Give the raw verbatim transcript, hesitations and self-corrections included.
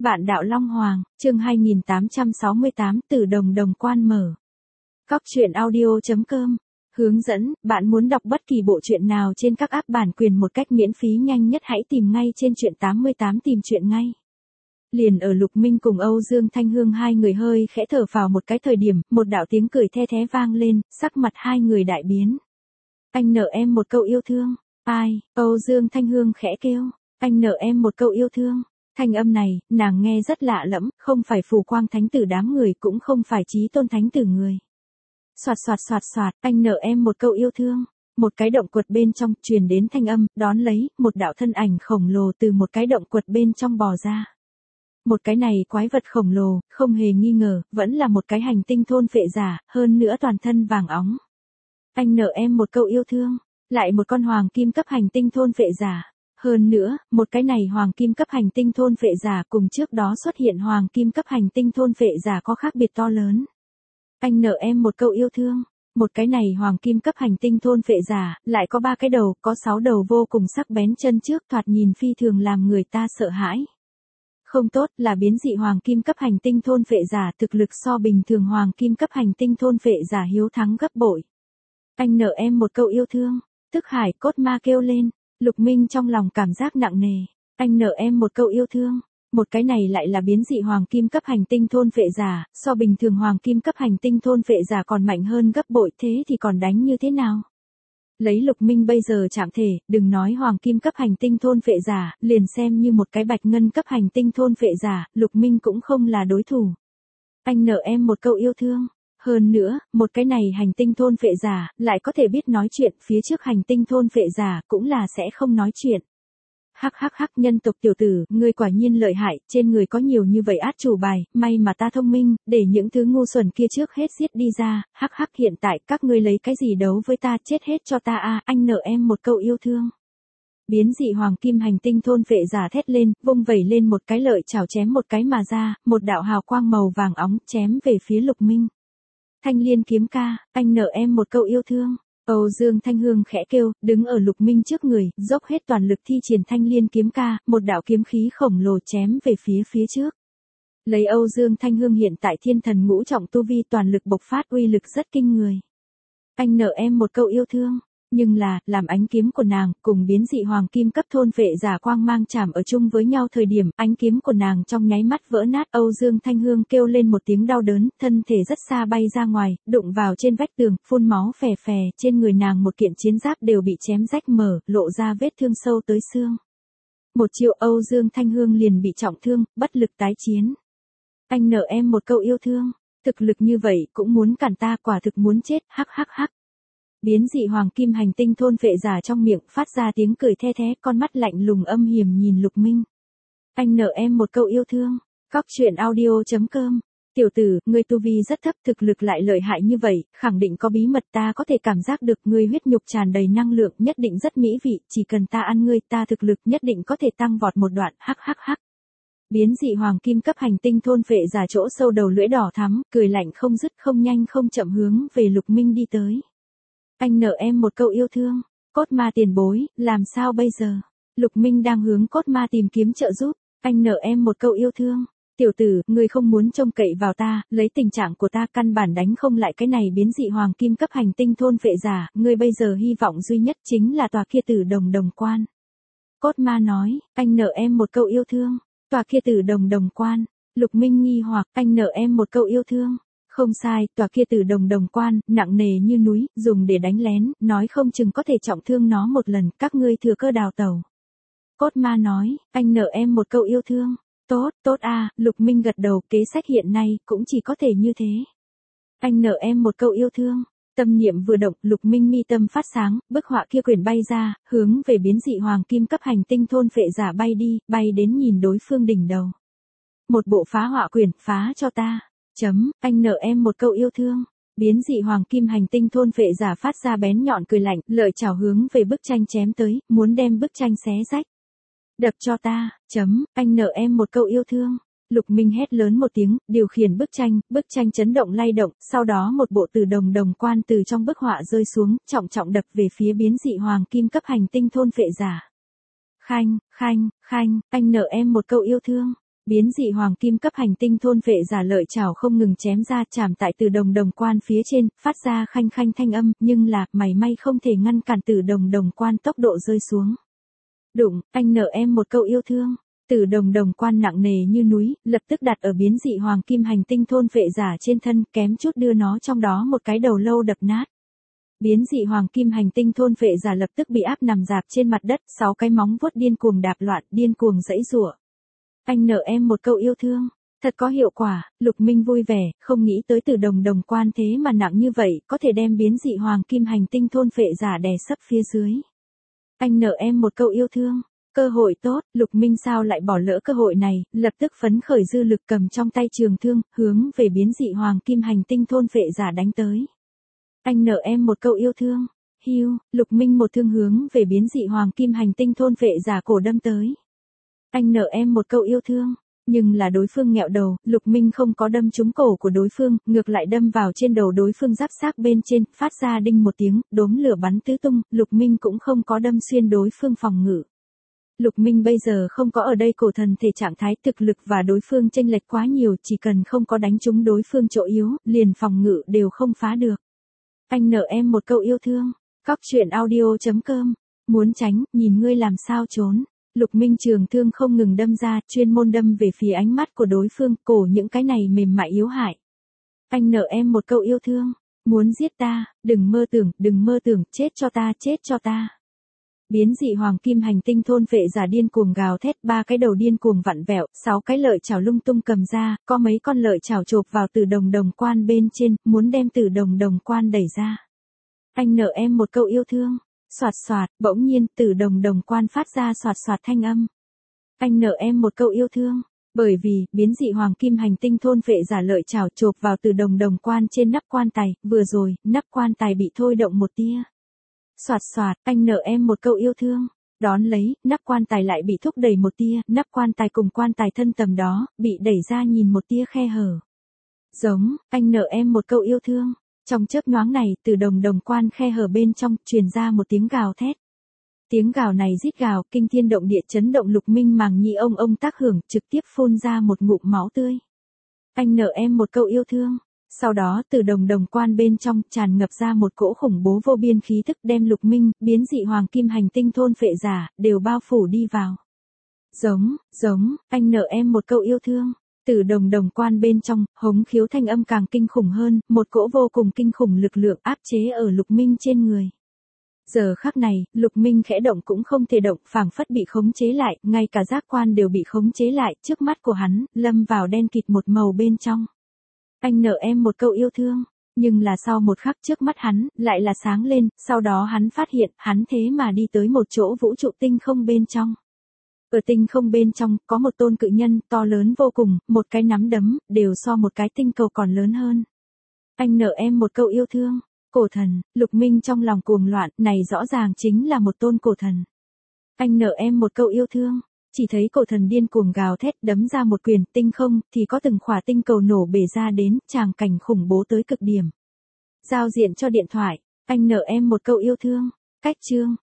Vạn đạo Long Hoàng, chương hai nghìn tám trăm sáu mươi tám, Tử Đồng Đồng Quan mở. Cóc truyện audio chấm com. Hướng dẫn, bạn muốn đọc bất kỳ bộ truyện nào trên các app bản quyền một cách miễn phí nhanh nhất hãy tìm ngay trên truyện tám mươi tám tìm truyện ngay. Liền ở Lục Minh cùng Âu Dương Thanh Hương hai người hơi khẽ thở phào một cái thời điểm, một đạo tiếng cười the thé vang lên, sắc mặt hai người đại biến. Anh nợ em một câu yêu thương. Ai? Âu Dương Thanh Hương khẽ kêu. Anh nợ em một câu yêu thương. Thanh âm này, nàng nghe rất lạ lẫm, không phải Phù Quang Thánh Tử đám người cũng không phải Chí Tôn Thánh Tử người. Soạt soạt soạt soạt, anh nợ em một câu yêu thương. Một cái động quật bên trong truyền đến thanh âm, đón lấy, một đạo thân ảnh khổng lồ từ một cái động quật bên trong bò ra. Một cái này quái vật khổng lồ, không hề nghi ngờ, vẫn là một cái hành tinh thôn phệ giả, hơn nữa toàn thân vàng óng. Anh nợ em một câu yêu thương, lại một con hoàng kim cấp hành tinh thôn phệ giả. Hơn nữa, một cái này hoàng kim cấp hành tinh thôn phệ giả cùng trước đó xuất hiện hoàng kim cấp hành tinh thôn phệ giả có khác biệt to lớn. Anh nợ em một câu yêu thương, một cái này hoàng kim cấp hành tinh thôn phệ giả, lại có ba cái đầu, có sáu đầu vô cùng sắc bén chân trước thoạt nhìn phi thường làm người ta sợ hãi. Không tốt là biến dị hoàng kim cấp hành tinh thôn phệ giả thực lực so bình thường hoàng kim cấp hành tinh thôn phệ giả hiếu thắng gấp bội. Anh nợ em một câu yêu thương, tức hải cốt ma kêu lên. Lục Minh trong lòng cảm giác nặng nề, anh nợ em một câu yêu thương, một cái này lại là biến dị hoàng kim cấp hành tinh thôn phệ giả, so bình thường hoàng kim cấp hành tinh thôn phệ giả còn mạnh hơn gấp bội thế thì còn đánh như thế nào? Lấy Lục Minh bây giờ chạm thể, đừng nói hoàng kim cấp hành tinh thôn phệ giả, liền xem như một cái bạch ngân cấp hành tinh thôn phệ giả, Lục Minh cũng không là đối thủ. Anh nợ em một câu yêu thương. Hơn nữa, một cái này hành tinh thôn phệ giả, lại có thể biết nói chuyện, phía trước hành tinh thôn phệ giả, cũng là sẽ không nói chuyện. Hắc hắc hắc nhân tộc tiểu tử, ngươi quả nhiên lợi hại, trên người có nhiều như vậy át chủ bài, may mà ta thông minh, để những thứ ngu xuẩn kia trước hết giết đi ra, hắc hắc hiện tại các ngươi lấy cái gì đấu với ta, chết hết cho ta a, anh nợ em một câu yêu thương. Biến dị hoàng kim hành tinh thôn phệ giả thét lên, vung vẩy lên một cái lợi chảo chém một cái mà ra, một đạo hào quang màu vàng óng chém về phía Lục Minh. Thanh Liên kiếm ca, anh nợ em một câu yêu thương. Âu Dương Thanh Hương khẽ kêu, đứng ở Lục Minh trước người, dốc hết toàn lực thi triển Thanh Liên kiếm ca, một đạo kiếm khí khổng lồ chém về phía phía trước. Lấy Âu Dương Thanh Hương hiện tại thiên thần ngũ trọng tu vi toàn lực bộc phát uy lực rất kinh người. Anh nợ em một câu yêu thương. Nhưng là, làm ánh kiếm của nàng, cùng biến dị hoàng kim cấp thôn phệ giả quang mang chạm ở chung với nhau thời điểm, ánh kiếm của nàng trong nháy mắt vỡ nát. Âu Dương Thanh Hương kêu lên một tiếng đau đớn, thân thể rất xa bay ra ngoài, đụng vào trên vách tường, phun máu phè phè, trên người nàng một kiện chiến giáp đều bị chém rách mở, lộ ra vết thương sâu tới xương. Một chiêu Âu Dương Thanh Hương liền bị trọng thương, bất lực tái chiến. Anh nợ em một câu yêu thương, thực lực như vậy cũng muốn cản ta, quả thực muốn chết, hắc hắc hắc. Biến dị hoàng kim hành tinh thôn phệ giả trong miệng phát ra tiếng cười the thé, con mắt lạnh lùng âm hiểm nhìn Lục Minh. Anh nợ em một câu yêu thương. Cóc truyện audio chấm com. Tiểu tử, ngươi tu vi rất thấp, thực lực lại lợi hại như vậy, khẳng định có bí mật, ta có thể cảm giác được, ngươi huyết nhục tràn đầy năng lượng, nhất định rất mỹ vị, chỉ cần ta ăn ngươi, ta thực lực nhất định có thể tăng vọt một đoạn, hắc hắc hắc. Biến dị hoàng kim cấp hành tinh thôn phệ giả chỗ sâu đầu lưỡi đỏ thắm, cười lạnh không dứt, không nhanh không chậm hướng về Lục Minh đi tới. Anh nợ em một câu yêu thương. Cốt ma tiền bối, làm sao bây giờ? Lục Minh đang hướng cốt ma tìm kiếm trợ giúp. Anh nợ em một câu yêu thương. Tiểu tử, ngươi không muốn trông cậy vào ta, lấy tình trạng của ta căn bản đánh không lại cái này biến dị hoàng kim cấp hành tinh thôn phệ giả, ngươi bây giờ hy vọng duy nhất chính là tòa kia Tử Đồng Đồng Quan. Cốt ma nói, anh nợ em một câu yêu thương. Tòa kia Tử Đồng Đồng Quan. Lục Minh nghi hoặc, anh nợ em một câu yêu thương. Không sai, tòa kia Tử Đồng Đồng Quan, nặng nề như núi, dùng để đánh lén, nói không chừng có thể trọng thương nó một lần, các ngươi thừa cơ đào tẩu. Cốt ma nói, anh nợ em một câu yêu thương. Tốt, tốt a, Lục Minh gật đầu, kế sách hiện nay, cũng chỉ có thể như thế. Anh nợ em một câu yêu thương. Tâm niệm vừa động, Lục Minh mi tâm phát sáng, bức họa kia quyển bay ra, hướng về biến dị hoàng kim cấp hành tinh thôn phệ giả bay đi, bay đến nhìn đối phương đỉnh đầu. Một bộ phá họa quyển, phá cho ta. Chấm, anh nợ em một câu yêu thương. Biến dị hoàng kim hành tinh thôn phệ giả phát ra bén nhọn cười lạnh, lợi chảo hướng về bức tranh chém tới, muốn đem bức tranh xé rách. Đập cho ta, chấm, anh nợ em một câu yêu thương. Lục Minh hét lớn một tiếng, điều khiển bức tranh, bức tranh chấn động lay động, sau đó một bộ Tử Đồng Đồng Quan từ trong bức họa rơi xuống, trọng trọng đập về phía biến dị hoàng kim cấp hành tinh thôn phệ giả. Khanh, khanh, khanh, anh nợ em một câu yêu thương. Biến dị hoàng kim cấp hành tinh thôn vệ giả lợi chảo không ngừng chém ra chạm tại Tử Đồng Đồng Quan phía trên, phát ra khanh khanh thanh âm, nhưng là, mảy may không thể ngăn cản Tử Đồng Đồng Quan tốc độ rơi xuống. Đụng, anh nợ em một câu yêu thương. Tử Đồng Đồng Quan nặng nề như núi, lập tức đặt ở biến dị hoàng kim hành tinh thôn vệ giả trên thân, kém chút đưa nó trong đó một cái đầu lâu đập nát. Biến dị hoàng kim hành tinh thôn vệ giả lập tức bị áp nằm dạp trên mặt đất, sáu cái móng vuốt điên cuồng đạp loạn, điên cuồng giãy giụa. Anh nợ em một câu yêu thương, thật có hiệu quả. Lục Minh vui vẻ, không nghĩ tới Tử Đồng Đồng Quan thế mà nặng như vậy, có thể đem biến dị hoàng kim hành tinh thôn vệ giả đè sấp phía dưới. Anh nợ em một câu yêu thương. Cơ hội tốt, Lục Minh sao lại bỏ lỡ cơ hội này, lập tức phấn khởi dư lực cầm trong tay trường thương, hướng về biến dị hoàng kim hành tinh thôn vệ giả đánh tới. Anh nợ em một câu yêu thương. Hiu, Lục Minh một thương hướng về biến dị hoàng kim hành tinh thôn vệ giả cổ đâm tới. Anh nợ em một câu yêu thương. Nhưng là đối phương nghẹo đầu, Lục Minh không có đâm trúng cổ của đối phương, ngược lại đâm vào trên đầu đối phương giáp xác bên trên, phát ra đinh một tiếng, đốm lửa bắn tứ tung, Lục Minh cũng không có đâm xuyên đối phương phòng ngự. Lục Minh bây giờ không có ở đây cổ thần thể trạng thái, thực lực và đối phương chênh lệch quá nhiều, chỉ cần không có đánh trúng đối phương chỗ yếu, liền phòng ngự đều không phá được. Anh nợ em một câu yêu thương. Cóc truyện audio chấm com. Muốn tránh, nhìn ngươi làm sao trốn. Lục Minh trường thương không ngừng đâm ra, chuyên môn đâm về phía ánh mắt của đối phương, cổ những cái này mềm mại yếu hại. Anh nợ em một câu yêu thương. Muốn giết ta, đừng mơ tưởng, đừng mơ tưởng, chết cho ta, chết cho ta. Biến dị hoàng kim hành tinh thôn vệ giả điên cuồng gào thét, ba cái đầu điên cuồng vặn vẹo, sáu cái lợi chảo lung tung cầm ra, có mấy con lợi chảo chộp vào Tử Đồng Đồng Quan bên trên, muốn đem Tử Đồng Đồng Quan đẩy ra. Anh nợ em một câu yêu thương. Soạt soạt, bỗng nhiên, Tử Đồng Đồng Quan phát ra soạt soạt thanh âm. Anh nợ em một câu yêu thương. Bởi vì, biến dị hoàng kim hành tinh thôn vệ giả lợi chảo chộp vào Tử Đồng Đồng Quan trên nắp quan tài, vừa rồi, nắp quan tài bị thôi động một tia. Soạt soạt, anh nợ em một câu yêu thương. Đón lấy, nắp quan tài lại bị thúc đẩy một tia, nắp quan tài cùng quan tài thân tầm đó, bị đẩy ra nhìn một tia khe hở. Giống, anh nợ em một câu yêu thương. Trong chớp nhoáng này, Tử Đồng Đồng Quan khe hở bên trong, truyền ra một tiếng gào thét. Tiếng gào này rít gào, kinh thiên động địa, chấn động Lục Minh màng nhĩ ông ông tác hưởng, trực tiếp phun ra một ngụm máu tươi. Anh nợ em một câu yêu thương. Sau đó, Tử Đồng Đồng Quan bên trong, tràn ngập ra một cỗ khủng bố vô biên khí tức, đem Lục Minh, biến dị hoàng kim hành tinh thôn vệ giả, đều bao phủ đi vào. Giống, giống, anh nợ em một câu yêu thương. Tử Đồng Đồng Quan bên trong, hống khiếu thanh âm càng kinh khủng hơn, một cỗ vô cùng kinh khủng lực lượng áp chế ở Lục Minh trên người. Giờ khắc này, Lục Minh khẽ động cũng không thể động, phảng phất bị khống chế lại, ngay cả giác quan đều bị khống chế lại, trước mắt của hắn, lâm vào đen kịt một màu bên trong. Anh nợ em một câu yêu thương. Nhưng là sau một khắc trước mắt hắn, lại là sáng lên, sau đó hắn phát hiện, hắn thế mà đi tới một chỗ vũ trụ tinh không bên trong. Ở tinh không bên trong, có một tôn cự nhân, to lớn vô cùng, một cái nắm đấm, đều so một cái tinh cầu còn lớn hơn. Anh nợ em một câu yêu thương. Cổ thần, Lục Minh trong lòng cuồng loạn, này rõ ràng chính là một tôn cổ thần. Anh nợ em một câu yêu thương. Chỉ thấy cổ thần điên cuồng gào thét, đấm ra một quyền, tinh không, thì có từng khỏa tinh cầu nổ bể ra đến, tràng cảnh khủng bố tới cực điểm. Giao diện cho điện thoại. Anh nợ em một câu yêu thương. Cách chương.